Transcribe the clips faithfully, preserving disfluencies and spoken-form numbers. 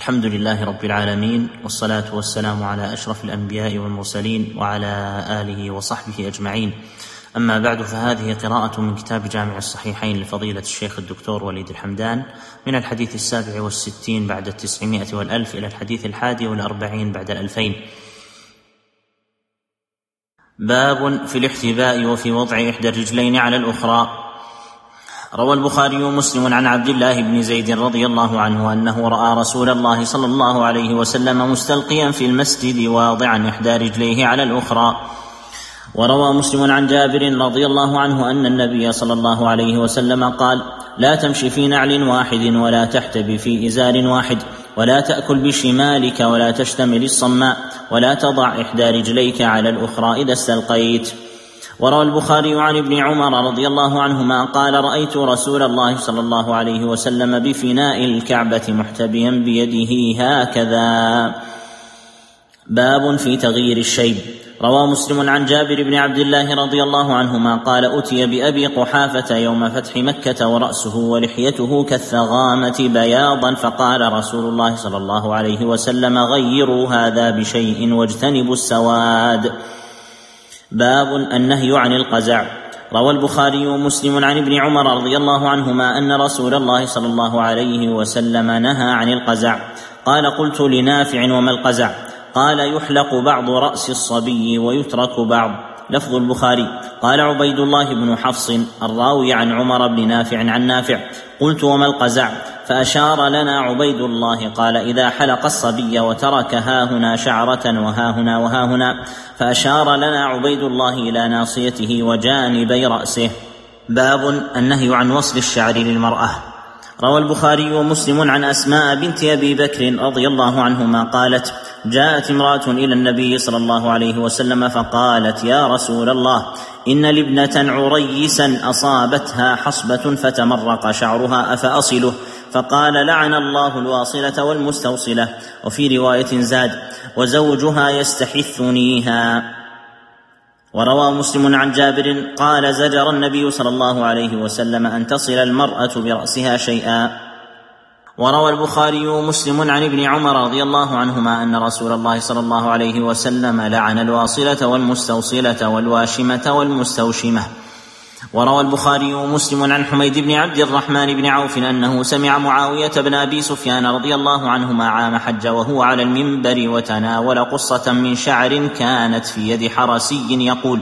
الحمد لله رب العالمين، والصلاة والسلام على أشرف الأنبياء والمرسلين وعلى آله وصحبه أجمعين. أما بعد، فهذه قراءة من كتاب جامع الصحيحين لفضيلة الشيخ الدكتور وليد الحمدان من الحديث السابع والستين بعد التسعمائة والألف إلى الحديث الحادي والأربعين بعد الألفين. باب في الاحتباء وفي وضع إحدى الرجلين على الأخرى. روى البخاري ومسلم عن عبد الله بن زيد رضي الله عنه أنه رأى رسول الله صلى الله عليه وسلم مستلقيا في المسجد واضعا إحدى رجليه على الأخرى. وروى مسلم عن جابر رضي الله عنه أن النبي صلى الله عليه وسلم قال: لا تمشي في نعل واحد ولا تحتب في إزار واحد ولا تأكل بشمالك ولا تشتمل الصماء ولا تضع إحدى رجليك على الأخرى إذا استلقيت. وروى البخاري عن ابن عمر رضي الله عنهما قال: رأيت رسول الله صلى الله عليه وسلم بفناء الكعبة محتبيا بيده هكذا. باب في تغيير الشيب. روى مسلم عن جابر بن عبد الله رضي الله عنهما قال: أتي بأبي قحافة يوم فتح مكة ورأسه ولحيته كالثغامة بياضا، فقال رسول الله صلى الله عليه وسلم: غيروا هذا بشيء واجتنبوا السواد. باب النهي عن القزع. روى البخاري ومسلم عن ابن عمر رضي الله عنهما أن رسول الله صلى الله عليه وسلم نهى عن القزع. قال: قلت لنافع: وما القزع؟ قال: يحلق بعض رأس الصبي ويترك بعض. لفظ البخاري: قال عبيد الله بن حفص الراوي عن عمر بن نافع عن نافع: قلت: وما القزع؟ فأشار لنا عبيد الله قال: إذا حلق الصبي وترك هاهنا شعرة وهاهنا وهاهنا. فأشار لنا عبيد الله إلى ناصيته وجانبي رأسه. باب النهي عن وصل الشعر للمرأة. روى البخاري ومسلم عن أسماء بنت أبي بكر رضي الله عنهما قالت: جاءت امرأة إلى النبي صلى الله عليه وسلم فقالت: يا رسول الله، إن لابنة عريسا أصابتها حصبة فتمرق شعرها أفأصله؟ فقال: لعن الله الواصلة والمستوصلة. وفي رواية زاد: وزوجها يستحثنيها. وروى مسلم عن جابر قال: زجر النبي صلى الله عليه وسلم أن تصل المرأة برأسها شيئا. وروى البخاري ومسلم عن ابن عمر رضي الله عنهما أن رسول الله صلى الله عليه وسلم لعن الواصلة والمستوصلة والواشمة والمستوشمة. وروى البخاري ومسلم عن حميد بن عبد الرحمن بن عوف أنه سمع معاوية بن أبي سفيان رضي الله عنهما عام حج وهو على المنبر وتناول قصة من شعر كانت في يد حرسي يقول: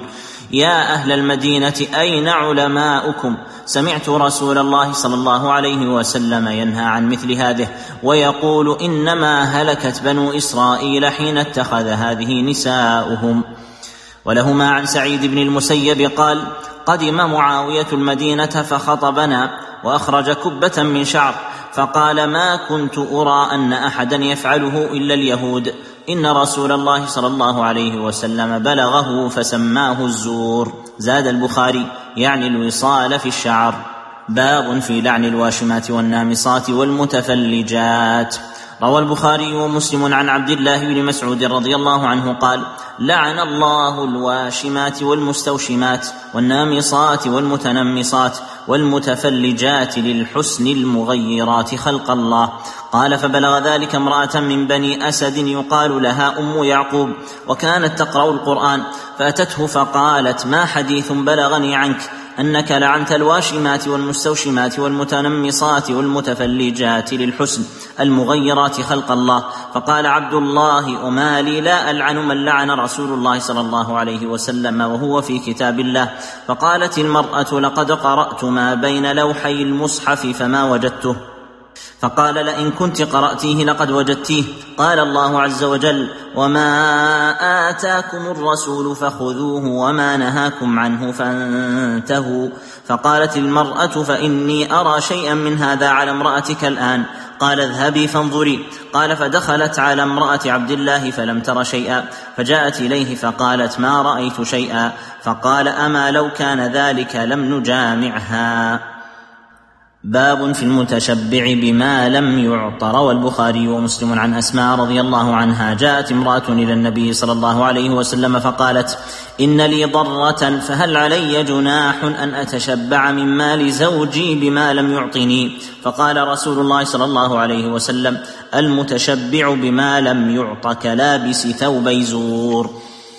يا أهل المدينة، أين علماؤكم؟ سمعت رسول الله صلى الله عليه وسلم ينهى عن مثل هذه ويقول: إنما هلكت بنو إسرائيل حين اتخذ هذه نساؤهم. ولهما عن سعيد بن المسيب قال: قدم معاوية المدينة فخطبنا وأخرج كبة من شعر فقال: ما كنت أرى أن أحدا يفعله إلا اليهود، إن رسول الله صلى الله عليه وسلم بلغه فسماه الزور. زاد البخاري: يعني الوصال في الشعر. باب في لعن الواشمات والنامصات والمتفلجات. روى البخاري ومسلم عن عبد الله بن مسعود رضي الله عنه قال: لعن الله الواشمات والمستوشمات والنامصات والمتنمصات والمتفلجات للحسن المغيرات خلق الله. قال: فبلغ ذلك امرأة من بني أسد يقال لها أم يعقوب، وكانت تقرأ القرآن، فأتته فقالت: ما حديث بلغني عنك أنك لعنت الواشمات والمستوشمات والمتنمصات والمتفلجات للحسن المغيرات خلق الله؟ فقال عبد الله: أمالي لا ألعن من لعن رسول الله صلى الله عليه وسلم وهو في كتاب الله. فقالت المرأة: لقد قرأت ما بين لوحي المصحف فما وجدته. فقال: لئن كنت قرأتيه لقد وجدتيه. قال الله عز وجل: وما آتاكم الرسول فخذوه وما نهاكم عنه فانتهوا. فقالت المرأة: فإني أرى شيئا من هذا على امرأتك الآن. قال: اذهبي فانظري. قال: فدخلت على امرأة عبد الله فلم تر شيئا، فجاءت إليه فقالت: ما رأيت شيئا. فقال: أما لو كان ذلك لم نجامعها. باب في المتشبع بما لم يعط. روى البخاري ومسلم عن أسماء رضي الله عنها جاءت امرأة إلى النبي صلى الله عليه وسلم فقالت: إن لي ضرة فهل علي جناح أن أتشبع من مال زوجي بما لم يعطني؟ فقال رسول الله صلى الله عليه وسلم: المتشبع بما لم يعط كلابس ثوبي زور.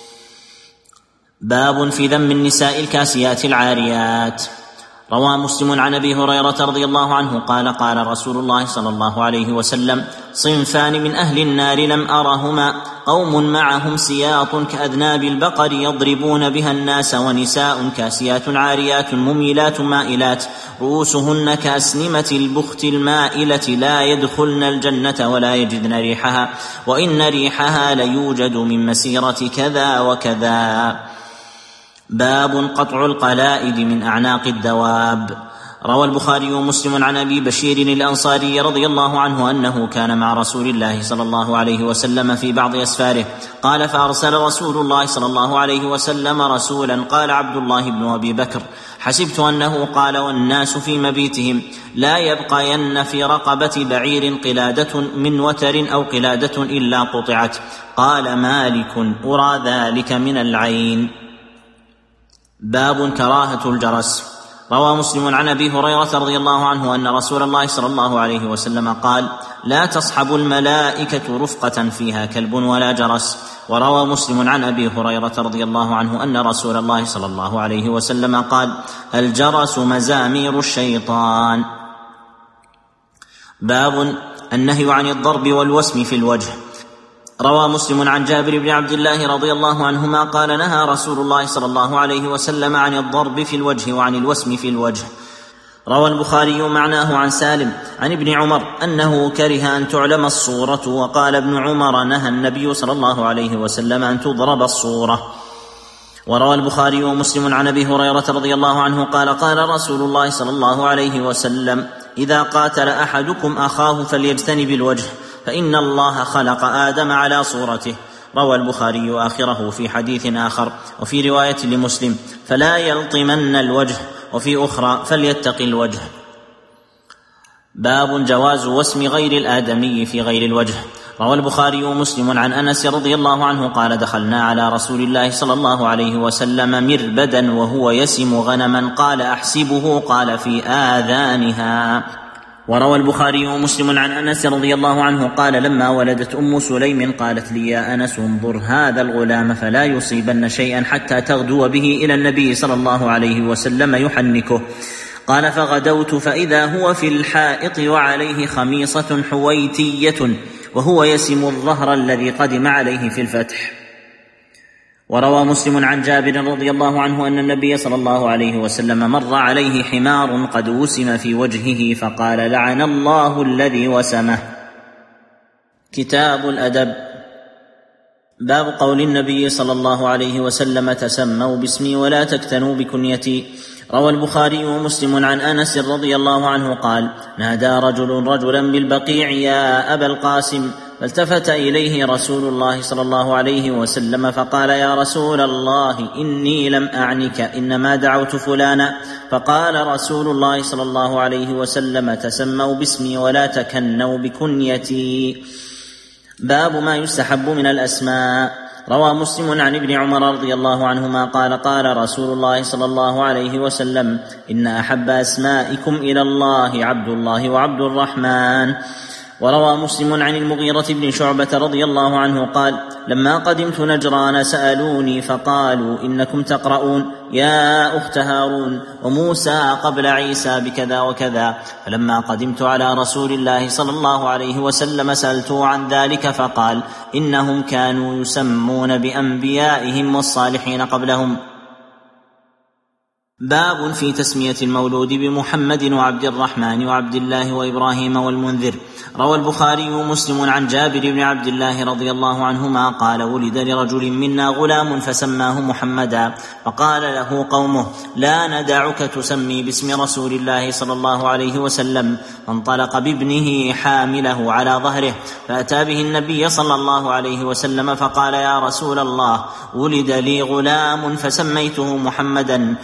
باب في ذم النساء الكاسيات العاريات. روى مسلم عن ابي هريره رضي الله عنه قال: قال رسول الله صلى الله عليه وسلم: صنفان من اهل النار لم ارهما، قوم معهم سياط كاذناب البقر يضربون بها الناس، ونساء كاسيات عاريات مميلات مائلات رؤوسهن كاسنمه البخت المائله لا يدخلن الجنه ولا يجدن ريحها، وان ريحها ليوجد من مسيره كذا وكذا. باب قطع القلائد من أعناق الدواب. روى البخاري ومسلم عن أبي بشير الأنصاري رضي الله عنه أنه كان مع رسول الله صلى الله عليه وسلم في بعض أسفاره، قال: فأرسل رسول الله صلى الله عليه وسلم رسولا، قال عبد الله بن أبي بكر: حسبت أنه قال: والناس في مبيتهم لا يبقين في رقبة بعير قلادة من وتر أو قلادة إلا قطعت. قال مالك: أرى ذلك من العين. باب كراهة الجرس. روى مسلم عن ابي هريره رضي الله عنه ان رسول الله صلى الله عليه وسلم قال: لا تصحب الملائكه رفقه فيها كلب ولا جرس. وروى مسلم عن ابي هريره رضي الله عنه ان رسول الله صلى الله عليه وسلم قال: الجرس مزامير الشيطان. باب النهي عن الضرب والوسم في الوجه. روى مسلم عن جابر بن عبد الله رضي الله عنهما قال: نهى رسول الله صلى الله عليه وسلم عن الضرب في الوجه وعن الوسم في الوجه. روى البخاري معناه عن سالم عن ابن عمر أنه كره أن تعلم الصورة، وقال ابن عمر: نهى النبي صلى الله عليه وسلم أن تضرب الصورة. وروى البخاري ومسلم عن ابي هريره رضي الله عنه قال: قال رسول الله صلى الله عليه وسلم: إذا قاتل أحدكم أخاه فليجتنب الوجه، فإن الله خلق آدم على صورته. روى البخاري آخره في حديث آخر، وفي رواية لمسلم: فلا يلطمن الوجه، وفي أخرى: فليتق الوجه. باب جواز وسم غير الآدمي في غير الوجه. روى البخاري ومسلم عن أنس رضي الله عنه قال: دخلنا على رسول الله صلى الله عليه وسلم مربدا وهو يسم غنما، قال: أحسبه؟ قال: في آذانها. وروى البخاري ومسلم عن أنس رضي الله عنه قال: لما ولدت أم سليم قالت لي: يا أنس انظر هذا الغلام فلا يصيبن شيئا حتى تغدو به إلى النبي صلى الله عليه وسلم يحنكه. قال: فغدوت فإذا هو في الحائط وعليه خميصة حويتية وهو يسم الظهر الذي قدم عليه في الفتح. وروى مسلم عن جابر رضي الله عنه أن النبي صلى الله عليه وسلم مر عليه حمار قد وسم في وجهه فقال: لعن الله الذي وسمه. كتاب الأدب. باب قول النبي صلى الله عليه وسلم: تسموا باسمي ولا تكتنوا بكنيتي. روى البخاري ومسلم عن أنس رضي الله عنه قال: نادى رجل رجلا بالبقيع: يا أبا القاسم. فالتفت إليه رسول الله صلى الله عليه وسلم فقال: يا رسول الله، إني لم أعنك، إنما دعوت فلانا. فقال رسول الله صلى الله عليه وسلم: تسموا باسمي ولا تكنوا بكنيتي. باب ما يستحب من الأسماء. روى مسلم عن ابن عمر رضي الله عنهما قال: قال رسول الله صلى الله عليه وسلم: إن أحب أسمائكم إلى الله عبد الله وعبد الرحمن. وروى مسلم عن المغيرة بن شعبة رضي الله عنه قال: لما قدمت نجران سألوني فقالوا: إنكم تقرؤون يا أخت هارون وموسى قبل عيسى بكذا وكذا. فلما قدمت على رسول الله صلى الله عليه وسلم سألته عن ذلك فقال: إنهم كانوا يسمون بأنبيائهم والصالحين قبلهم. باب في تسمية المولود بمحمد وعبد الرحمن وعبد الله وإبراهيم والمنذر. روى البخاري ومسلم عن جابر بن عبد الله رضي الله عنهما قال: ولد لرجل منا غلام فسماه محمدا، فقال له قومه: لا ندعك تسمي باسم رسول الله صلى الله عليه وسلم. فانطلق بابنه حامله على ظهره فأتى به النبي صلى الله عليه وسلم فقال: يا رسول الله، ولد لي غلام فسميته محمدا. فقال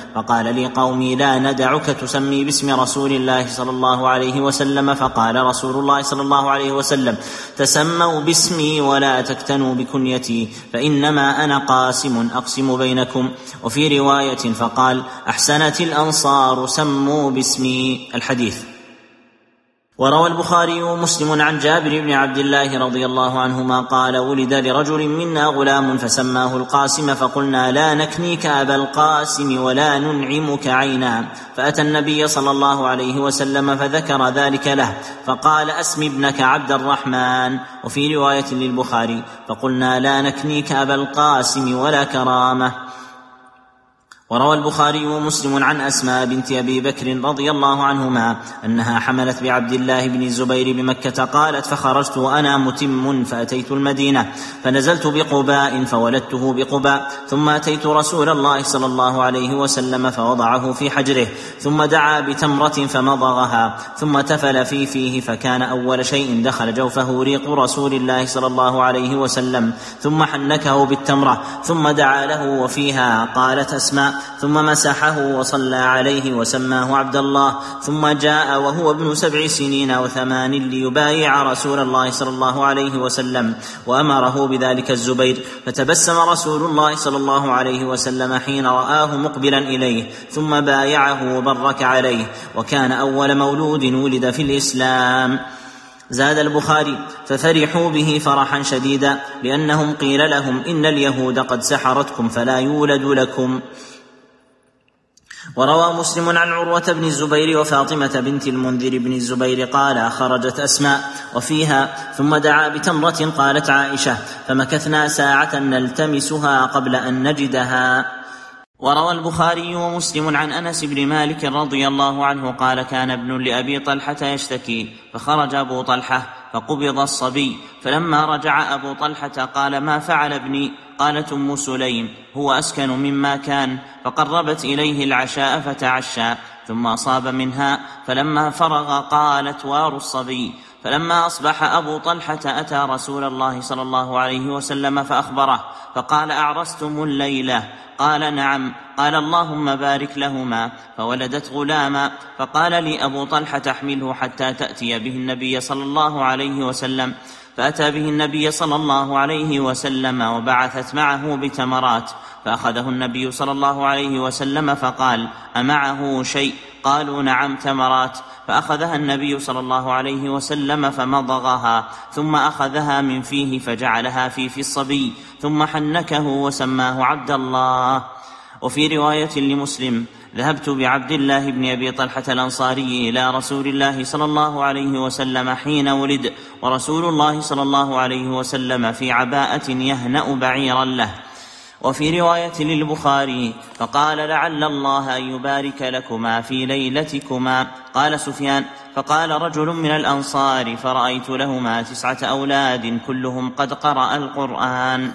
قال لي قومي لا ندعك تسمي باسم رسول الله صلى الله عليه وسلم. فقال رسول الله صلى الله عليه وسلم تسموا باسمي ولا تكتنوا بكنيتي فإنما أنا قاسم أقسم بينكم. وفي رواية فقال أحسنت الأنصار سموا باسمي. الحديث. وروى البخاري ومسلم عن جابر بن عبد الله رضي الله عنهما قال ولد لرجل منا غلام فسماه القاسم فقلنا لا نكنيك أبا القاسم ولا ننعمك عينا. فأتى النبي صلى الله عليه وسلم فذكر ذلك له فقال أسم ابنك عبد الرحمن. وفي رواية للبخاري فقلنا لا نكنيك أبا القاسم ولا كرامة. وروى البخاري ومسلم عن أسماء بنت أبي بكر رضي الله عنهما أنها حملت بعبد الله بن الزبير بمكة قالت فخرجت وأنا متم فأتيت المدينة فنزلت بقباء فولدته بقباء ثم أتيت رسول الله صلى الله عليه وسلم فوضعه في حجره ثم دعا بتمرة فمضغها ثم تفل في فيه فكان أول شيء دخل جوفه ريق رسول الله صلى الله عليه وسلم ثم حنكه بالتمرة ثم دعا له وفيها قالت أسماء ثم مسحه وصلى عليه وسماه عبد الله ثم جاء وهو ابن سبع سنين وثمان ليبايع رسول الله صلى الله عليه وسلم وأمره بذلك الزبير فتبسم رسول الله صلى الله عليه وسلم حين رآه مقبلا إليه ثم بايعه وبرك عليه وكان أول مولود ولد في الإسلام. زاد البخاري ففرحوا به فرحا شديدا لأنهم قيل لهم إن اليهود قد سحرتكم فلا يولد لكم. وروى مسلم عن عروة بن الزبير وفاطمة بنت المنذر بن الزبير قال خرجت أسماء وفيها ثم دعا بتمرة قالت عائشة فمكثنا ساعة نلتمسها قبل أن نجدها. وروى البخاري ومسلم عن أنس بن مالك رضي الله عنه قال كان ابن لأبي طلحة يشتكي فخرج أبو طلحة فقبض الصبي فلما رجع أبو طلحة قال ما فعل ابني؟ قالت أم سليم هو أسكن مما كان فقربت إليه العشاء فتعشى ثم أصاب منها فلما فرغ قالت وار الصبي. فلما أصبح أبو طلحة أتى رسول الله صلى الله عليه وسلم فأخبره فقال أعرستم الليلة؟ قال نعم. قال اللهم بارك لهما. فولدت غلاما فقال لي أبو طلحة تحمله حتى تأتي به النبي صلى الله عليه وسلم فأتى به النبي صلى الله عليه وسلم وبعثت معه بتمرات فأخذه النبي صلى الله عليه وسلم فقال أمعه شيء؟ قالوا نعم تمرات. فأخذها النبي صلى الله عليه وسلم فمضغها ثم أخذها من فيه فجعلها في في الصبي ثم حنكه وسماه عبد الله. وفي رواية لمسلم ذهبت بعبد الله بن أبي طلحة الأنصاري إلى رسول الله صلى الله عليه وسلم حين ولد ورسول الله صلى الله عليه وسلم في عباءة يهنأ بعيرا له. وفي رواية للبخاري فقال لعل الله أن يبارك لكما في ليلتكما. قال سفيان فقال رجل من الأنصار فرأيت لهما تسعة أولاد كلهم قد قرأ القرآن.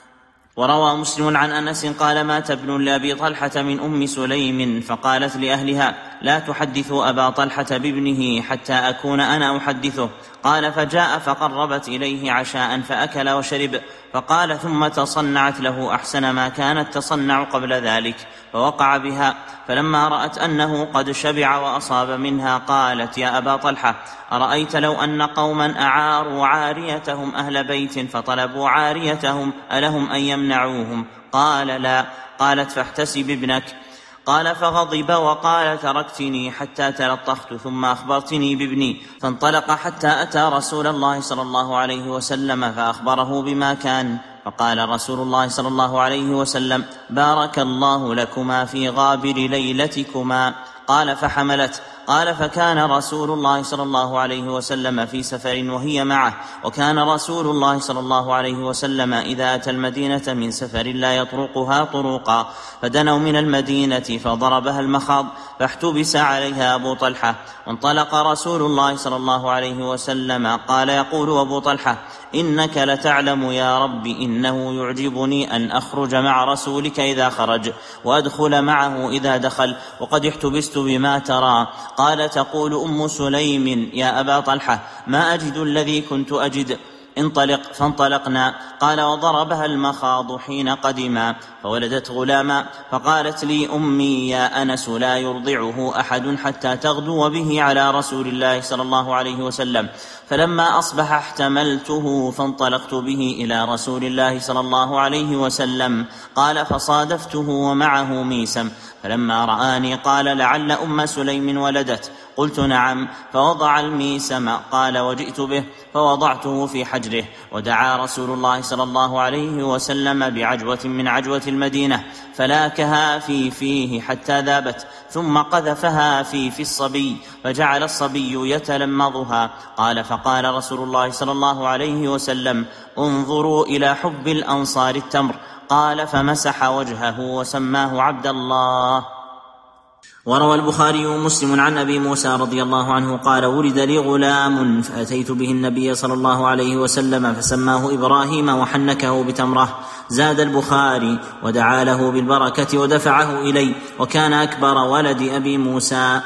وروى مسلم عن أنس قال مات ابن لأبي طلحة من أم سليم فقالت لأهلها لا تحدثوا أبا طلحة بابنه حتى أكون أنا أحدثه. قال فجاء فقربت إليه عشاء فأكل وشرب فقال ثم تصنعت له أحسن ما كانت تصنع قبل ذلك فوقع بها فلما رأت أنه قد شبع وأصاب منها قالت يا أبا طلحة أرأيت لو أن قوما أعاروا عاريتهم أهل بيت فطلبوا عاريتهم ألهم أن يمنعوهم؟ قال لا. قالت فاحتسب ابنك. قال فغضب وقال تركتني حتى تلطخت ثم أخبرتني بابني فانطلق حتى أتى رسول الله صلى الله عليه وسلم فأخبره بما كان فقال رسول الله صلى الله عليه وسلم بارك الله لكما في غابر ليلتكما. قال فحملت. قال فكان رسول الله صلى الله عليه وسلم في سفر وهي معه وكان رسول الله صلى الله عليه وسلم إذا أتى المدينة من سفر لا يطرقها طرقا فدنوا من المدينة فضربها المخاض فاحتبس عليها أبو طلحة وانطلق رسول الله صلى الله عليه وسلم. قال يقول أبو طلحة إنك لتعلم يا رب إنه يعجبني أن أخرج مع رسولك إذا خرج وأدخل معه إذا دخل وقد احتبست بما ترى. قال تقول أم سليم يا أبا طلحة ما أجد الذي كنت أجد. انطلق، فانطلقنا. قال: وضربها المخاض حين قدما فولدت غلاما، فقالت لي أمي: يا أنس لا يرضعه أحد حتى تغدو به على رسول الله صلى الله عليه وسلم. فلما أصبح احتملته فانطلقت به إلى رسول الله صلى الله عليه وسلم. قال: فصادفته ومعه ميسم، فلما رآني قال: لعل أم سليم ولدت. قلت: نعم. فوضع الميسم. قال: وجئت به فوضعته في حجره، ودعا رسول الله صلى الله عليه وسلم بعجوة من عجوة المدينة فلاكها في فيه حتى ذابت، ثم قذفها في في الصبي فجعل الصبي يتلمضها. قال: فقال رسول الله صلى الله عليه وسلم: انظروا إلى حب الأنصار التمر. قال: فمسح وجهه وسماه عبد الله. وروى البخاري ومسلم عن أبي موسى رضي الله عنه قال: ولد لي غلام فأتيت به النبي صلى الله عليه وسلم فسماه إبراهيم وحنكه بتمره. زاد البخاري: ودعا له بالبركة ودفعه إلي، وكان أكبر ولد أبي موسى.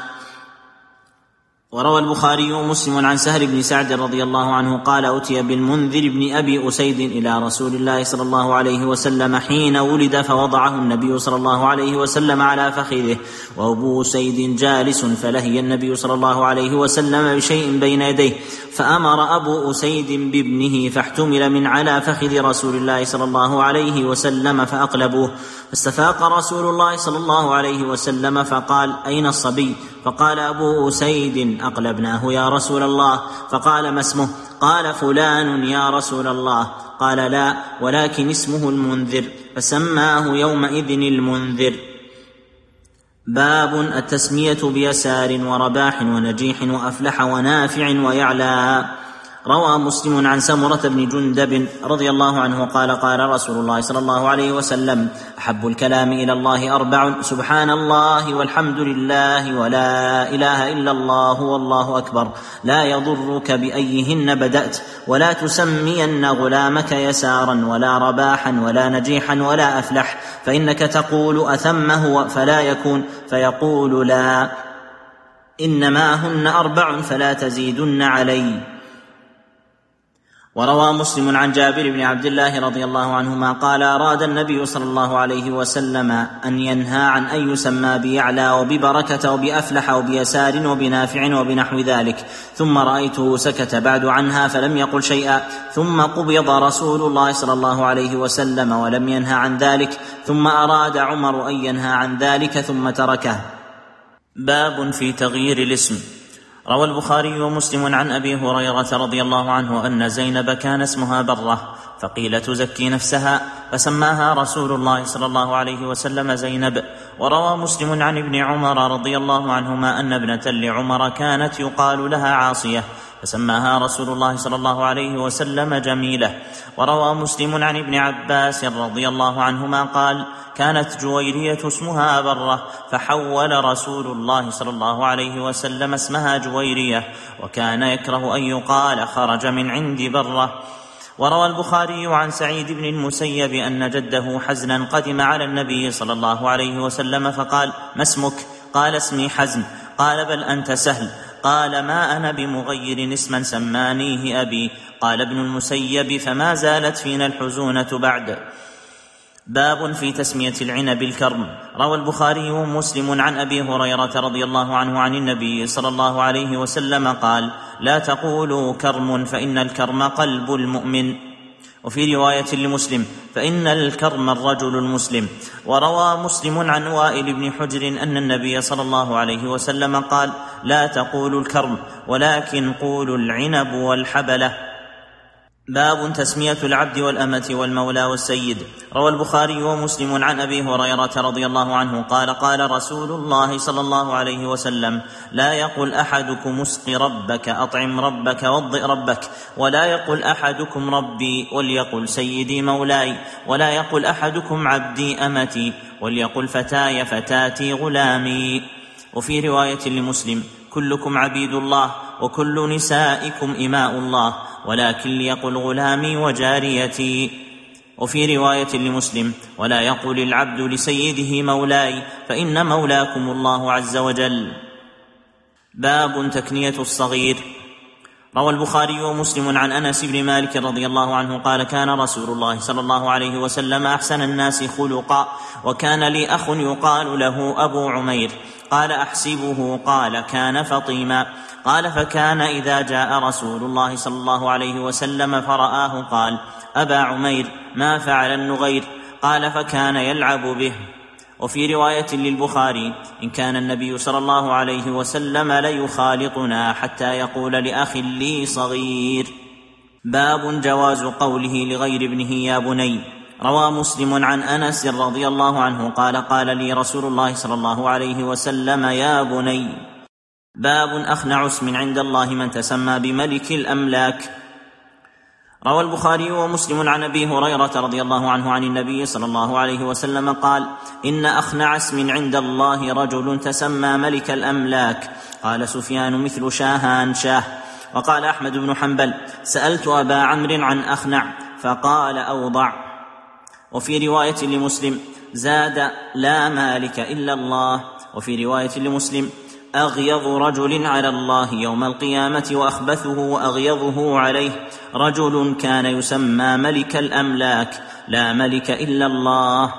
وروى البخاري ومسلم عن سهل بن سعد رضي الله عنه قال: أتي بالمنذر بن أبي أسيد إلى رسول الله صلى الله عليه وسلم حين ولد، فوضعه النبي صلى الله عليه وسلم على فخذه وأبو أسيد جالس، فلهي النبي صلى الله عليه وسلم بشيء بين يديه، فأمر أبو أسيد بابنه فاحتمل من على فخذ رسول الله صلى الله عليه وسلم فأقلبوه، فاستفاق رسول الله صلى الله عليه وسلم فقال: أين الصبي؟ فقال أبو أسيد: أقلبناه يا رسول الله. فقال: ما اسمه؟ قال: فلان يا رسول الله. قال: لا، ولكن اسمه المنذر، فسماه يومئذ المنذر. باب التسمية بيسار ورباح ونجيح وأفلح ونافع ويعلى. روى مسلم عن سمرة بن جندب رضي الله عنه قال: قال رسول الله صلى الله عليه وسلم: أحب الكلام إلى الله أربع: سبحان الله والحمد لله ولا إله إلا الله والله أكبر، لا يضرك بأيهن بدأت، ولا تسمين غلامك يسارا ولا رباحا ولا نجيحا ولا أفلح، فإنك تقول أثمه فلا يكون، فيقول لا، إنما هن أربع فلا تزيدن علي. وروى مسلم عن جابر بن عبد الله رضي الله عنهما قال: أراد النبي صلى الله عليه وسلم أن ينهى عن أن يسمى بيعلى وببركة وبأفلح وبيسار وبنافع وبنحو ذلك، ثم رأيته سكت بعد عنها فلم يقل شيئا، ثم قبض رسول الله صلى الله عليه وسلم ولم ينهى عن ذلك، ثم أراد عمر أن ينهى عن ذلك ثم تركه. باب في تغيير الاسم. روى البخاري ومسلم عن أبي هريرة رضي الله عنه أن زينب كان اسمها برة، فقيل تزكي نفسها، فسماها رسول الله صلى الله عليه وسلم زينب. وروى مسلم عن ابن عمر رضي الله عنهما أن ابنة لعمر كانت يقال لها عاصية، فسماها رسول الله صلى الله عليه وسلم جميلة. وروى مسلم عن ابن عباس رضي الله عنهما قال: كانت جويرية اسمها برة، فحول رسول الله صلى الله عليه وسلم اسمها جويرية، وكان يكره أن يقال خرج من عند برة. وروى البخاري عن سعيد بن المسيب أن جده حزنا قدم على النبي صلى الله عليه وسلم فقال: ما اسمك؟ قال: اسمي حزن. قال: بل أنت سهل. قال: ما أنا بمغير اسما سمانيه أبي. قال ابن المسيب: فما زالت فينا الحزونة بعد. باب في تسمية العنب الكرم. روى البخاري ومسلم عن أبي هريرة رضي الله عنه عن النبي صلى الله عليه وسلم قال: لا تقولوا كرم، فإن الكرم قلب المؤمن. وفي رواية لمسلم: فإن الكرم الرجل المسلم. وروى مسلم عن وائل بن حجر أن النبي صلى الله عليه وسلم قال: لا تقولوا الكرم، ولكن قولوا العنب والحبلة. باب تسمية العبد والأمة والمولى والسيد. روى البخاري ومسلم عن أبي هريرة رضي الله عنه قال: قال رسول الله صلى الله عليه وسلم: لا يقل أحدكم اسق ربك، أطعم ربك، وضئ ربك، ولا يقل أحدكم ربي وليقل سيدي مولاي، ولا يقل أحدكم عبدي أمتي وليقل فتاي فتاتي غلامي. وفي رواية لمسلم: كلكم عبيد الله، وكل نسائكم إماء الله، ولكن ليقل غلامي وجاريتي. وفي رواية لمسلم: ولا يقول العبد لسيده مولاي، فإن مولاكم الله عز وجل. باب تكنية الصغير. روى البخاري ومسلم عن أنس بن مالك رضي الله عنه قال كان رسول الله صلى الله عليه وسلم أحسن الناس خلقا، وكان لي أخ يقال له أبو عمير. قال أحسبه قال كان فطيما. قال فكان إذا جاء رسول الله صلى الله عليه وسلم فرآه قال أبا عمير ما فعل النغير؟ قال فكان يلعب به. وفي رواية للبخاري إن كان النبي صلى الله عليه وسلم ليخالطنا حتى يقول لأخ لي صغير. باب جواز قوله لغير ابنه يا بني. روى مسلم عن أنس رضي الله عنه قال قال لي رسول الله صلى الله عليه وسلم يا بني. باب أخنع اسم عند الله من تسمى بملك الأملاك. روى البخاري ومسلم عن أبي هريرة رضي الله عنه عن النبي صلى الله عليه وسلم قال إن أخنع اسم عند الله رجل تسمى ملك الأملاك. قال سفيان مثل شاهان شاه. وقال أحمد بن حنبل سألت أبا عمرو عن أخنع فقال أوضع. وفي رواية لمسلم زاد لا مالك إلا الله. وفي رواية لمسلم أغيظ رجل على الله يوم القيامة وأخبثه وأغيظه عليه رجل كان يسمى ملك الأملاك لا ملك إلا الله.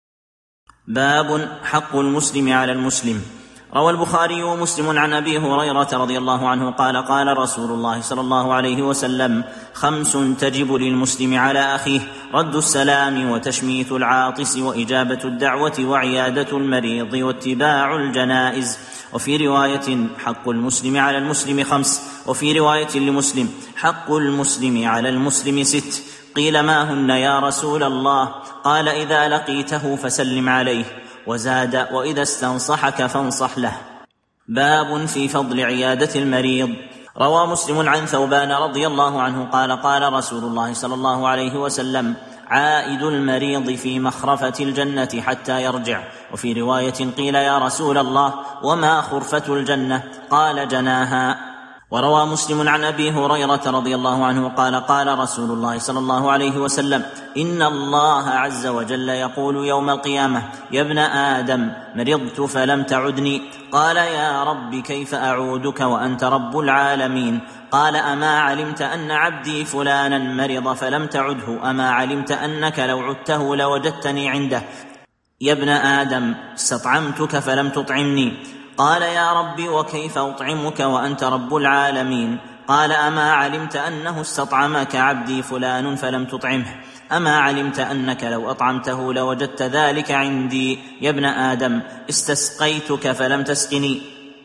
باب حق المسلم على المسلم. روى البخاري ومسلم عن أبي هريرة رضي الله عنه قال قال رسول الله صلى الله عليه وسلم خمس تجب للمسلم على أخيه رد السلام وتشميت العاطس وإجابة الدعوة وعيادة المريض واتباع الجنائز. وفي رواية حق المسلم على المسلم خمس. وفي رواية لمسلم حق المسلم على المسلم ست. قيل ما هن يا رسول الله؟ قال إذا لقيته فسلم عليه. وزاد وإذا استنصحك فانصح له. باب في فضل عيادة المريض. روى مسلم عن ثوبان رضي الله عنه قال قال رسول الله صلى الله عليه وسلم عائد المريض في مخرفة الجنة حتى يرجع. وفي رواية قيل يا رسول الله وما خرفة الجنة؟ قال جناها. وروى مسلم عن أبي هريرة رضي الله عنه قال قال رسول الله صلى الله عليه وسلم إن الله عز وجل يقول يوم القيامة يا ابن آدم مرضت فلم تعدني. قال يا رب كيف أعودك وأنت رب العالمين؟ قال أما علمت أن عبدي فلانا مرض فلم تعده؟ أما علمت أنك لو عدته لوجدتني عنده؟ يا ابن آدم استطعمتك فلم تطعمني. قال يا رب وكيف أطعمك وأنت رب العالمين؟ قال أما علمت أنه استطعمك عبدي فلان فلم تطعمه؟ أما علمت أنك لو أطعمته لوجدت ذلك عندي؟ يا ابن آدم استسقيتك فلم تسقني.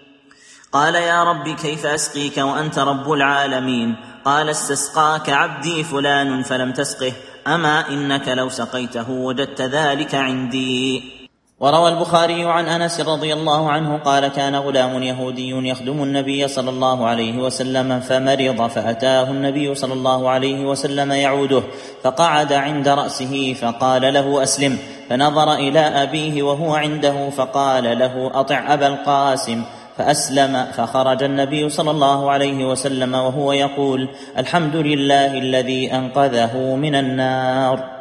قال يا رب كيف أسقيك وأنت رب العالمين؟ قال استسقاك عبدي فلان فلم تسقه. أما إنك لو سقيته وجدت ذلك عندي. وروى البخاري عن أنس رضي الله عنه قال كان غلام يهودي يخدم النبي صلى الله عليه وسلم فمرض فأتاه النبي صلى الله عليه وسلم يعوده فقعد عند رأسه فقال له أسلم. فنظر إلى أبيه وهو عنده فقال له أطع أبا القاسم فأسلم. فخرج النبي صلى الله عليه وسلم وهو يقول الحمد لله الذي أنقذه من النار.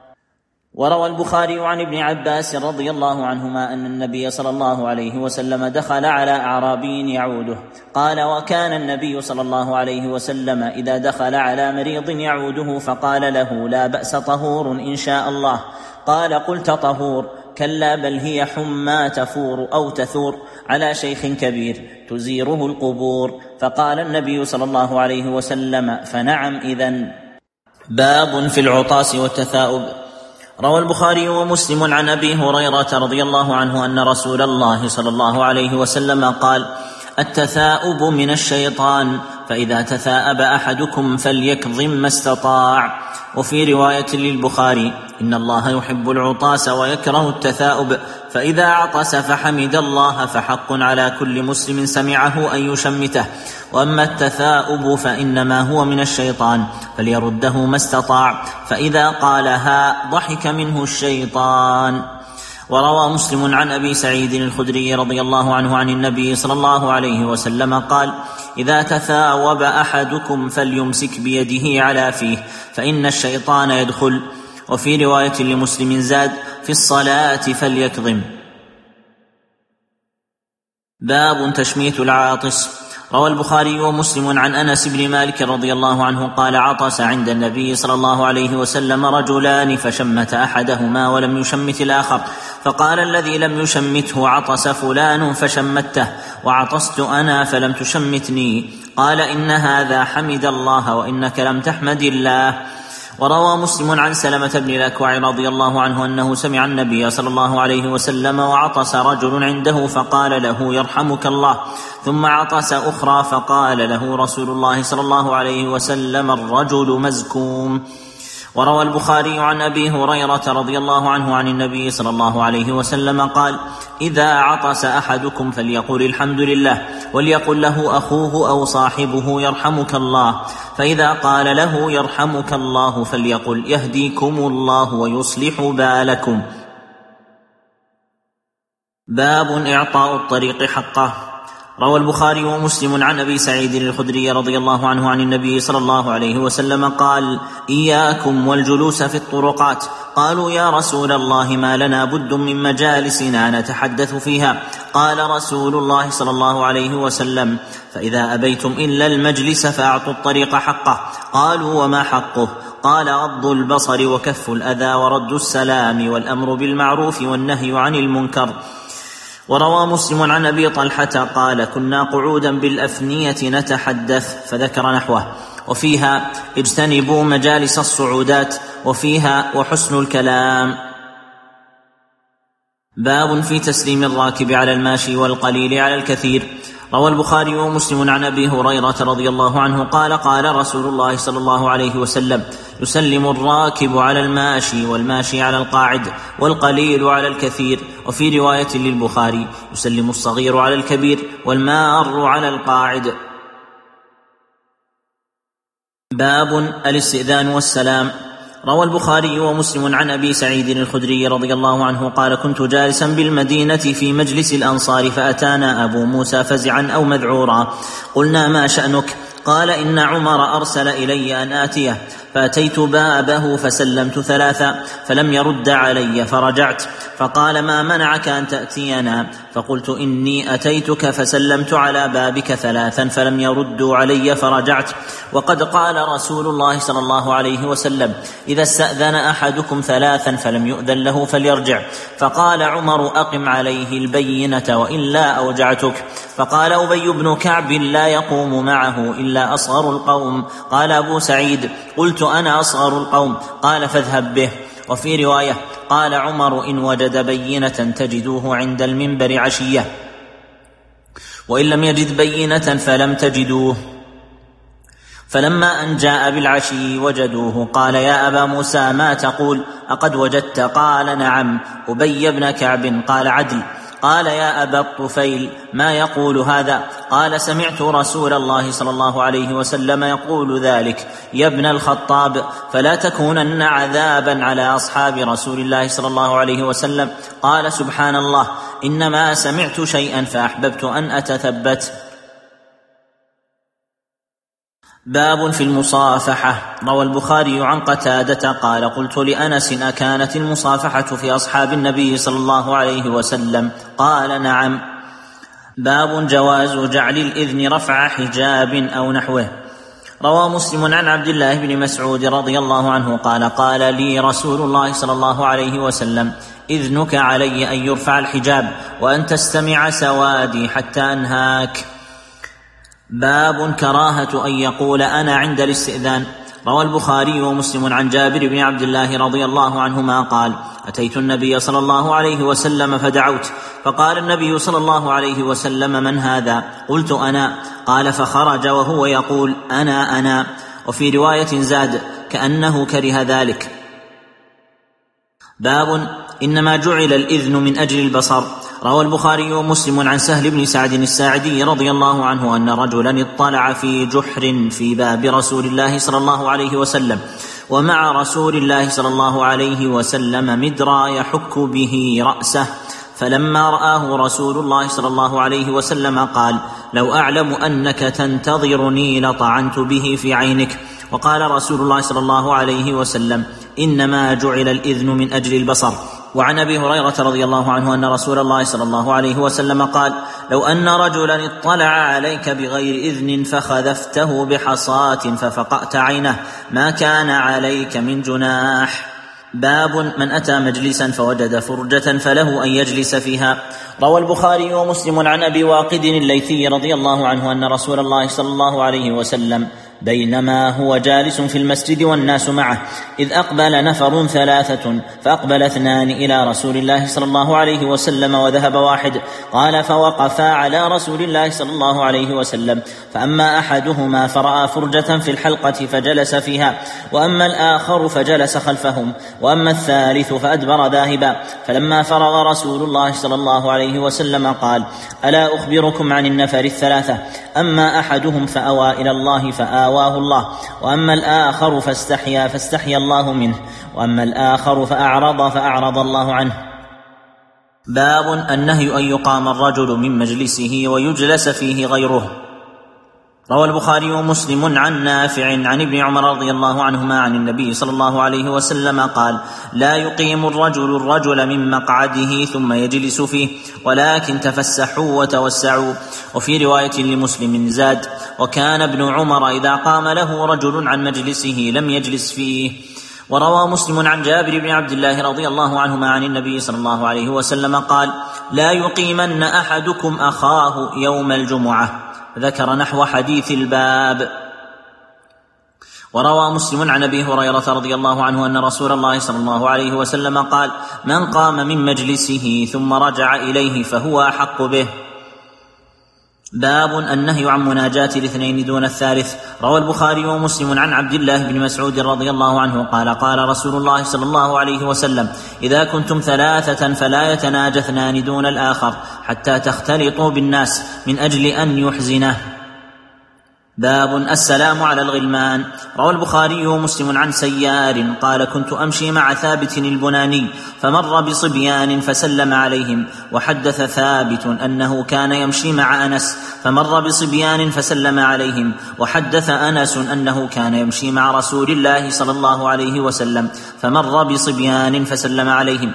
وروى البخاري عن ابن عباس رضي الله عنهما أن النبي صلى الله عليه وسلم دخل على أعرابي يعوده. قال وكان النبي صلى الله عليه وسلم إذا دخل على مريض يعوده فقال له لا بأس طهور إن شاء الله. قال قلت طهور؟ كلا بل هي حمى تفور أو تثور على شيخ كبير تزيره القبور. فقال النبي صلى الله عليه وسلم فنعم إذن. باب في العطاس والتثاؤب. روى البخاري ومسلم عن أبي هريرة رضي الله عنه أن رسول الله صلى الله عليه وسلم قال التثاؤب من الشيطان فإذا تثاءب أحدكم فليكظم ما استطاع. وفي رواية للبخاري إن الله يحب العطاس ويكره التثاؤب فإذا عطس فحمد الله فحق على كل مسلم سمعه أن يشمته. وأما التثاؤب فإنما هو من الشيطان فليرده ما استطاع فإذا قالها ضحك منه الشيطان. وروى مسلم عن أبي سعيد الخدري رضي الله عنه عن النبي صلى الله عليه وسلم قال إذا تثاوب أحدكم فليمسك بيده على فيه فإن الشيطان يدخل. وفي رواية لمسلم زاد في الصلاة فليكظم. باب تشميت العاطس. روى البخاري ومسلم عن أنس بن مالك رضي الله عنه قال عطس عند النبي صلى الله عليه وسلم رجلان فشمت أحدهما ولم يشمت الآخر، فقال الذي لم يشمته عطس فلان فشمته، وعطست أنا فلم تشمتني. قال إن هذا حمد الله وإنك لم تحمد الله. وروى مسلم عن سلمة بن الأكوع رضي الله عنه أنه سمع النبي صلى الله عليه وسلم وعطس رجل عنده فقال له يرحمك الله، ثم عطس أخرى فقال له رسول الله صلى الله عليه وسلم الرجل مزكوم. وروى البخاري عن أبي هريرة رضي الله عنه عن النبي صلى الله عليه وسلم قال إذا عطس أحدكم فليقل الحمد لله، وليقل له أخوه أو صاحبه يرحمك الله، فإذا قال له يرحمك الله فليقل يهديكم الله ويصلح بالكم. باب إعطاء الطريق حقه. روى البخاري ومسلم عن أبي سعيد الخدري رضي الله عنه عن النبي صلى الله عليه وسلم قال إياكم والجلوس في الطرقات. قالوا يا رسول الله ما لنا بد من مجالسنا نتحدث فيها. قال رسول الله صلى الله عليه وسلم فإذا أبيتم إلا المجلس فأعطوا الطريق حقه. قالوا وما حقه؟ قال غض البصر وكف الأذى ورد السلام والأمر بالمعروف والنهي عن المنكر. وروى مسلم عن أبي طلحة قال كنا قعودا بالأفنية نتحدث فذكر نحوه، وفيها اجتنبوا مجالس الصعودات، وفيها وحسن الكلام. باب في تسليم الراكب على الماشي والقليل على الكثير. روى البخاري ومسلم عن أبي هريرة رضي الله عنه قال قال رسول الله صلى الله عليه وسلم يسلم الراكب على الماشي والماشي على القاعد والقليل على الكثير. وفي رواية للبخاري يسلم الصغير على الكبير والمار على القاعد. باب الاستئذان والسلام. روى البخاري ومسلم عن أبي سعيد الخدري رضي الله عنه قال كنت جالسا بالمدينة في مجلس الأنصار فأتانا أبو موسى فزعا أو مذعورا، قلنا ما شأنك؟ قال إن عمر أرسل إلي أن آتيه، فأتيت بابه فسلمت ثلاثا فلم يرد علي فرجعت، فقال ما منعك أن تأتينا؟ فقلت إني أتيتك فسلمت على بابك ثلاثا فلم يردوا علي فرجعت، وقد قال رسول الله صلى الله عليه وسلم إذا استأذن أحدكم ثلاثا فلم يؤذن له فليرجع. فقال عمر أقم عليه البينة وإلا أوجعتك. فقال أبي بن كعب لا يقوم معه إلا أصغر القوم. قال أبو سعيد قلت أنا أصغر القوم. قال فاذهب به. وفي رواية قال عمر إن وجد بينة تجدوه عند المنبر عشية، وإن لم يجد بينة فلم تجدوه. فلما أن جاء بالعشي وجدوه قال يا أبا موسى ما تقول؟ أقد وجدت؟ قال نعم. أبي بن كعب قال عدل. قال يا أبا الطفيل ما يقول هذا؟ قال سمعت رسول الله صلى الله عليه وسلم يقول ذلك. يا ابن الخطاب فلا تكونن عذابا على أصحاب رسول الله صلى الله عليه وسلم. قال سبحان الله إنما سمعت شيئا فأحببت أن أتثبت. باب في المصافحة. روى البخاري عن قتادة قال قلت لأنس أكانت المصافحة في أصحاب النبي صلى الله عليه وسلم؟ قال نعم. باب جواز جعل الإذن رفع حجاب أو نحوه. روى مسلم عن عبد الله بن مسعود رضي الله عنه قال قال لي رسول الله صلى الله عليه وسلم إذنك علي أن يرفع الحجاب وأن تستمع سوادي حتى أنهاك. باب كراهة أن يقول أنا عند الاستئذان. روى البخاري ومسلم عن جابر بن عبد الله رضي الله عنهما قال أتيت النبي صلى الله عليه وسلم فدعوت، فقال النبي صلى الله عليه وسلم من هذا؟ قلت أنا. قال فخرج وهو يقول أنا أنا. وفي رواية زاد كأنه كره ذلك. باب إنما جعل الإذن من أجل البصر. روى البخاري ومسلم عن سهل بن سعد الساعدي رضي الله عنه أن رجلا اطلع في جحر في باب رسول الله صلى الله عليه وسلم، ومع رسول الله صلى الله عليه وسلم مدرى يحك به رأسه، فلما رآه رسول الله صلى الله عليه وسلم قال لو أعلم أنك تنتظرني لطعنت به في عينك. وقال رسول الله صلى الله عليه وسلم إنما جعل الإذن من أجل البصر، وعن ابي هريره رضي الله عنه ان رسول الله صلى الله عليه وسلم قال: لو ان رجلا اطلع عليك بغير اذن فخذفته بحصاة ففقأت عينه ما كان عليك من جناح. باب من أتى مجلسا فوجد فرجة فله أن يجلس فيها. روى البخاري ومسلم عن أبي واقد الليثي رضي الله عنه أن رسول الله صلى الله عليه وسلم بينما هو جالس في المسجد والناس معه إذ أقبل نفر ثلاثة فأقبل اثنان إلى رسول الله صلى الله عليه وسلم وذهب واحد. قال: فوقفا على رسول الله صلى الله عليه وسلم، فأما أحدهما فرأى فرجة في الحلقة فجلس فيها، وأما الآخر فجلس خلفهم، وأما الثالث فأدبر ذاهبا. فلما فرغ رسول الله صلى الله عليه وسلم قال: ألا أخبركم عن النفر الثلاثة؟ أما أحدهم فأوى إلى الله فآواه الله، وأما الآخر فاستحيا فاستحيا الله منه، وأما الآخر فأعرض فأعرض الله عنه. باب النهي أن يقام الرجل من مجلسه ويجلس فيه غيره. روى البخاري ومسلم عن نافع عن ابن عمر رضي الله عنهما عن النبي صلى الله عليه وسلم قال: لا يقيم الرجل الرجل من مقعده ثم يجلس فيه، ولكن تفسحوا وتوسعوا. وفي رواية لمسلم زاد: وكان ابن عمر إذا قام له رجل عن مجلسه لم يجلس فيه. وروى مسلم عن جابر بن عبد الله رضي الله عنهما عن النبي صلى الله عليه وسلم قال: لا يقيمن أحدكم أخاه يوم الجمعة. ذكر نحو حديث الباب. وروى مسلم عن ابي هريره رضي الله عنه ان رسول الله صلى الله عليه وسلم قال: من قام من مجلسه ثم رجع اليه فهو احق به. باب النهي عن مناجاة الاثنين دون الثالث. روى البخاري ومسلم عن عبد الله بن مسعود رضي الله عنه قال: قال رسول الله صلى الله عليه وسلم: إذا كنتم ثلاثة فلا يتناجى اثنان دون الآخر حتى تختلطوا بالناس من أجل أن يحزنه. باب السلام على الغلمان. روى البخاري ومسلم عن سيار قال: كنت أمشي مع ثابت البناني فمر بصبيان فسلم عليهم. وحدث ثابت أنه كان يمشي مع أنس فمر بصبيان فسلم عليهم. وحدث أنس أنه كان يمشي مع رسول الله صلى الله عليه وسلم فمر بصبيان فسلم عليهم.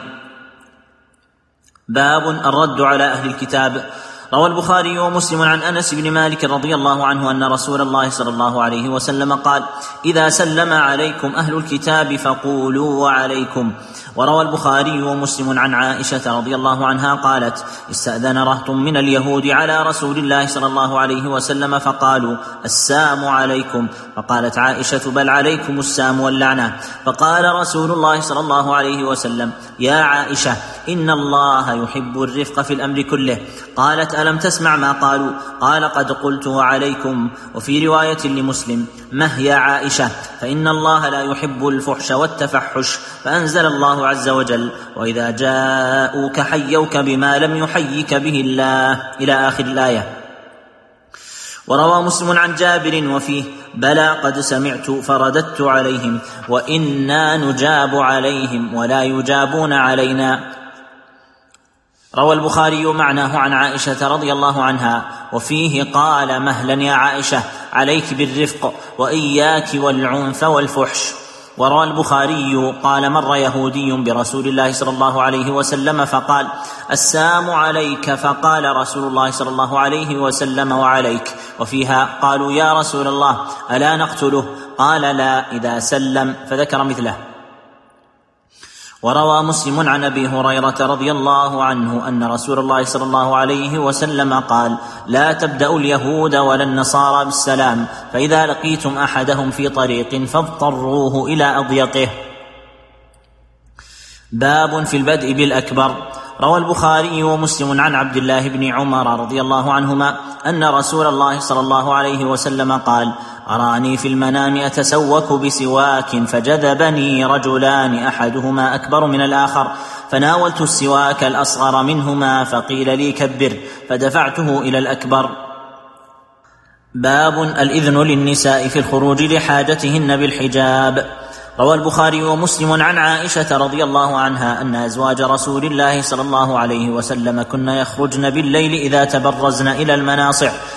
باب الرد على أهل الكتاب. روى البخاري ومسلم عن أنس بن مالك رضي الله عنه أن رسول الله صلى الله عليه وسلم قال: إذا سلم عليكم أهل الكتاب فقولوا وعليكم. وروى البخاري ومسلم عن عائشة رضي الله عنها قالت: استأذن رهط من اليهود على رسول الله صلى الله عليه وسلم فقالوا: السام عليكم. فقالت عائشة: بل عليكم السام واللعنة. فقال رسول الله صلى الله عليه وسلم: يا عائشة، إن الله يحب الرفق في الأمر كله. قالت: ألم تسمع ما قالوا؟ قال: قد قلت وعليكم. وفي رواية لمسلم: مه يا عائشة، فإن الله لا يحب الفحش والتفحش. فأنزل الله عز وجل: وإذا جاءوك حيوك بما لم يحيك به الله، إلى آخر الآية. وروى مسلم عن جابر وفيه: بلى قد سمعت فرددت عليهم، وإنا نجاب عليهم ولا يجابون علينا. روى البخاري معناه عن عائشة رضي الله عنها، وفيه قال: مهلا يا عائشة، عليك بالرفق وإياك والعنف والفحش. وروى البخاري قال: مر يهودي برسول الله صلى الله عليه وسلم فقال: السام عليك. فقال رسول الله صلى الله عليه وسلم: وعليك. وفيها قالوا: يا رسول الله، ألا نقتله؟ قال: لا، إذا سلم. فذكر مثله. وروى مسلم عن أبي هريرة رضي الله عنه أن رسول الله صلى الله عليه وسلم قال: لا تبدأوا اليهود ولا النصارى بالسلام، فإذا لقيتم أحدهم في طريق فاضطروه إلى أضيقه. باب في البدء بالأكبر. روى البخاري ومسلم عن عبد الله بن عمر رضي الله عنهما أن رسول الله صلى الله عليه وسلم قال: أراني في المنام أتسوك بسواك فجذبني رجلان أحدهما أكبر من الآخر، فناولت السواك الأصغر منهما فقيل لي كبر، فدفعته إلى الأكبر. باب الإذن للنساء في الخروج لحاجتهن بالحجاب. روى البخاري ومسلم عن عائشة رضي الله عنها أن أزواج رسول الله صلى الله عليه وسلم كن يخرجن بالليل إذا تبرزن إلى المناصع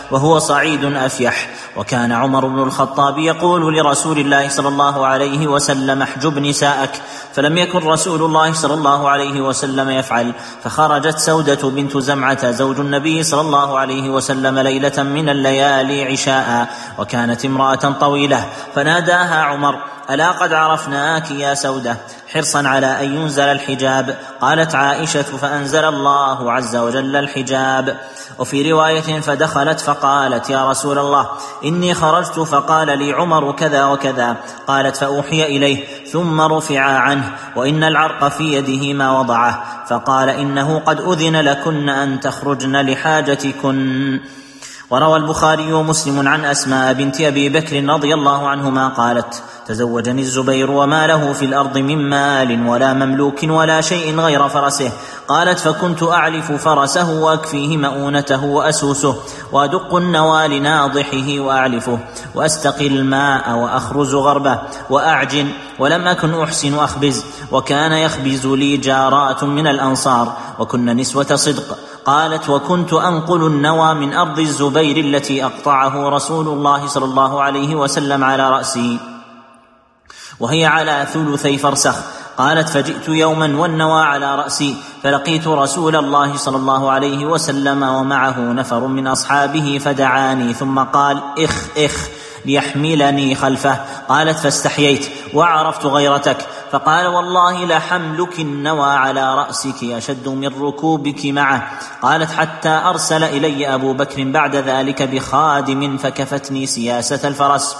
وهو صعيد أفيح. وكان عمر بن الخطاب يقول لرسول الله صلى الله عليه وسلم: احجب نساءك، فلم يكن رسول الله صلى الله عليه وسلم يفعل. فخرجت سودة بنت زمعة زوج النبي صلى الله عليه وسلم ليلة من الليالي عشاء، وكانت امرأة طويلة، فناداها عمر: ألا قد عرفناك يا سودة، حرصا على أن ينزل الحجاب. قالت عائشة: فأنزل الله عز وجل الحجاب. وفي رواية: فدخلت فقالت: يا رسول الله، إني خرجت فقال لي عمر كذا وكذا. قالت: فأوحي إليه ثم رفع عنه، وإن العرق في يده ما وضعه، فقال: إنه قد أذن لكن أن تخرجن لحاجتكن. وروى البخاري ومسلم عن أسماء بنت أبي بكر رضي الله عنهما قالت: تزوجني الزبير وما له في الأرض من مال ولا مملوك ولا شيء غير فرسه. قالت: فكنت أعلف فرسه وأكفيه مؤونته وأسوسه، وأدق النوى لناضحه وأعلفه، وأستقي الماء وأخرز غربه وأعجن، ولم أكن أحسن أخبز، وكان يخبز لي جارات من الأنصار، وكن نسوة صدق. قالت: وكنت أنقل النوى من أرض الزبير التي أقطعه رسول الله صلى الله عليه وسلم على رأسي، وهي على ثلثي فرسخ. قالت: فجئت يوما والنوى على رأسي، فلقيت رسول الله صلى الله عليه وسلم ومعه نفر من أصحابه، فدعاني ثم قال: إخ إخ ليحملني خلفه. قالت: فاستحييت وعرفت غيرتك، فقال: والله لحملك النوى على رأسك أشد من ركوبك معه. قالت: حتى أرسل إلي أبو بكر بعد ذلك بخادم فكفتني سياسة الفرس،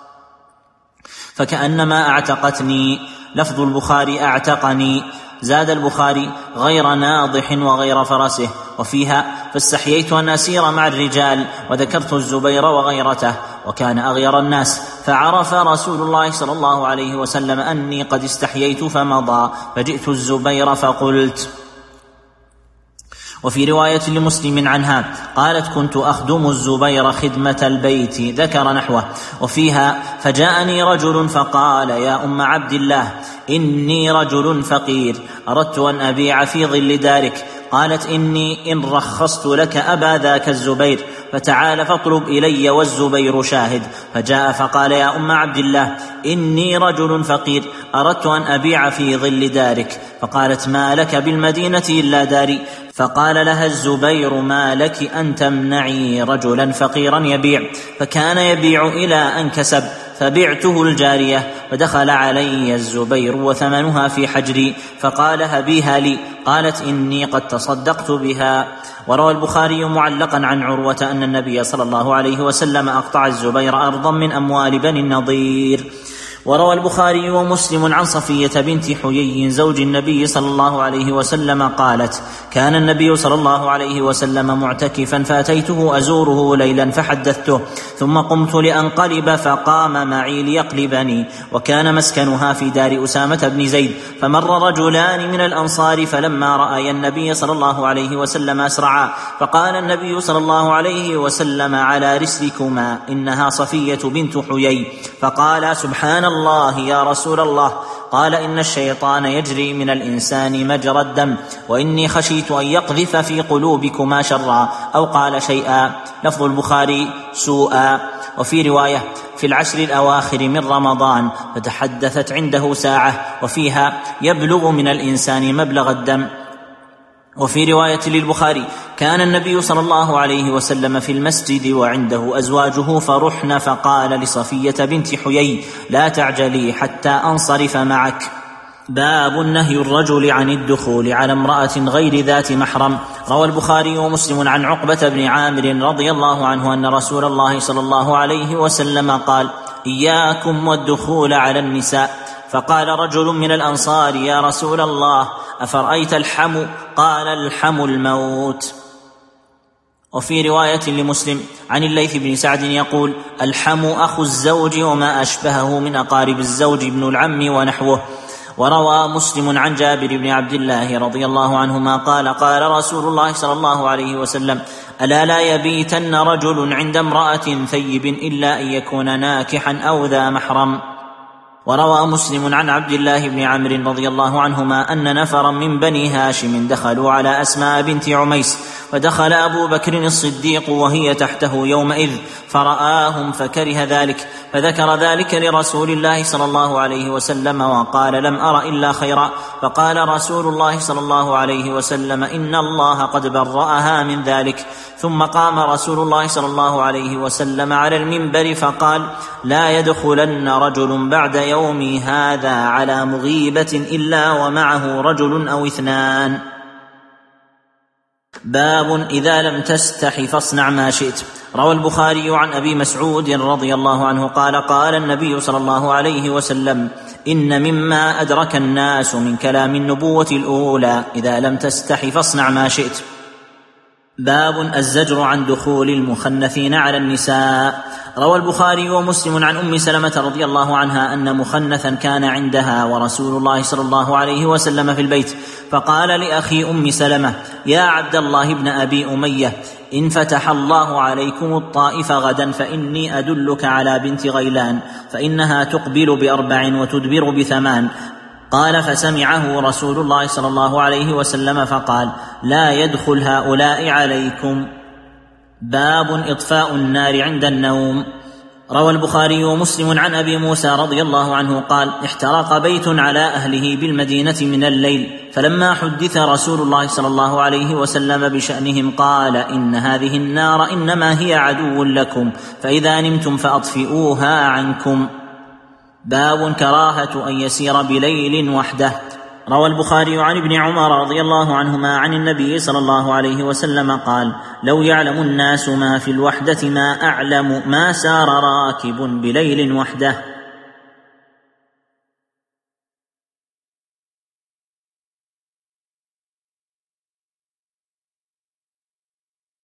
فكأنما أعتقتني. لفظ البخاري: أعتقني. زاد البخاري: غير ناضح وغير فرسه. وفيها: فاستحييت أن أسير مع الرجال، وذكرت الزبير وغيرته، وكان أغير الناس، فعرف رسول الله صلى الله عليه وسلم أني قد استحييت فمضى، فجئت الزبير فقلت. وفي رواية لمسلم عنها قالت: كنت أخدم الزبير خدمة البيت، ذكر نحوه. وفيها: فجاءني رجل فقال: يا أم عبد الله، إني رجل فقير، أردت أن أبيع في ظل دارك. قالت: إني إن رخصت لك أبا ذاك الزبير، فتعال فاطلب إلي والزبير شاهد. فجاء فقال: يا أم عبد الله، إني رجل فقير، أردت أن أبيع في ظل دارك. فقالت: ما لك بالمدينة إلا داري. فقال لها الزبير: ما لك أن تمنعي رجلا فقيرا يبيع؟ فكان يبيع إلى أن كسب، فبعته الجارية، فدخل علي الزبير وثمنها في حجري، فقال: هبيها لي. قالت: إني قد تصدقت بها. وروى البخاري معلقا عن عروة أن النبي صلى الله عليه وسلم أقطع الزبير أرضا من أموال بني النضير. وروى البخاري ومسلم عن صفية بنت حيي زوج النبي صلى الله عليه وسلم قالت: كان النبي صلى الله عليه وسلم معتكفا، فأتيته أزوره ليلا فحدثته، ثم قمت لأنقلب، فقام معي ليقلبني، وكان مسكنها في دار أسامة بن زيد. فمر رجلان من الأنصار، فلما رأي النبي صلى الله عليه وسلم أسرعا، فقال النبي صلى الله عليه وسلم: على رسلكما، إنها صفية بنت حيي. فقال: سبحان الله يا رسول الله. قال: إن الشيطان يجري من الإنسان مجرى الدم، وإني خشيت أن يقذف في قلوبكما شرا، أو قال شيئا. لفظ البخاري: سوءا. وفي رواية: في العشر الأواخر من رمضان، فتحدثت عنده ساعة، وفيها: يبلغ من الإنسان مبلغ الدم. وفي رواية للبخاري: كان النبي صلى الله عليه وسلم في المسجد وعنده أزواجه فرحن، فقال لصفية بنت حيي: لا تعجلي حتى أنصرف معك. باب نهي الرجل عن الدخول على امرأة غير ذات محرم. روى البخاري ومسلم عن عقبة بن عامر رضي الله عنه أن رسول الله صلى الله عليه وسلم قال: إياكم والدخول على النساء. فقال رجل من الأنصار: يا رسول الله، أفرأيت الحم؟ قال: الحم الموت. وفي رواية لمسلم عن الليث بن سعد يقول: الحم أخو الزوج وما أشبهه من أقارب الزوج ابن العم ونحوه. وروى مسلم عن جابر بن عبد الله رضي الله عنهما قال: قال رسول الله صلى الله عليه وسلم: ألا لا يبيتن رجل عند امرأة ثيب إلا أن يكون ناكحا أو ذا محرم. وروى مسلم عن عبد الله بن عمرو رضي الله عنهما أن نفرا من بني هاشم دخلوا على أسماء بنت عميس، ودخل أبو بكر الصديق وهي تحته يومئذ فرآهم فكره ذلك، فذكر ذلك لرسول الله صلى الله عليه وسلم وقال: لم أر إلا خيرا. فقال رسول الله صلى الله عليه وسلم: إن الله قد برأها من ذلك. ثم قام رسول الله صلى الله عليه وسلم على المنبر فقال: لا يدخلن رجل بعد يومي هذا على مغيبة إلا ومعه رجل أو اثنان. باب إذا لم تستح فاصنع ما شئت. روى البخاري عن أبي مسعود رضي الله عنه قال: قال النبي صلى الله عليه وسلم: إن مما أدرك الناس من كلام النبوة الأولى إذا لم تستح فاصنع ما شئت. باب الزجر عن دخول المخنثين على النساء. روى البخاري ومسلم عن أم سلمة رضي الله عنها أن مخنثا كان عندها ورسول الله صلى الله عليه وسلم في البيت، فقال لأخي أم سلمة: يا عبد الله بن أبي أمية، إن فتح الله عليكم الطائف غدا فإني أدلك على بنت غيلان، فإنها تقبل بأربع وتدبر بثمان. قال: فسمعه رسول الله صلى الله عليه وسلم فقال: لا يدخل هؤلاء عليكم. باب إطفاء النار عند النوم. روى البخاري ومسلم عن أبي موسى رضي الله عنه قال: احترق بيت على أهله بالمدينة من الليل، فلما حدث رسول الله صلى الله عليه وسلم بشأنهم قال: إن هذه النار إنما هي عدو لكم، فإذا نمتم فأطفئوها عنكم. باب كراهة أن يسير بليل وحده. روى البخاري عن ابن عمر رضي الله عنهما عن النبي صلى الله عليه وسلم قال: لو يعلم الناس ما في الوحدة ما أعلم ما سار راكب بليل وحده.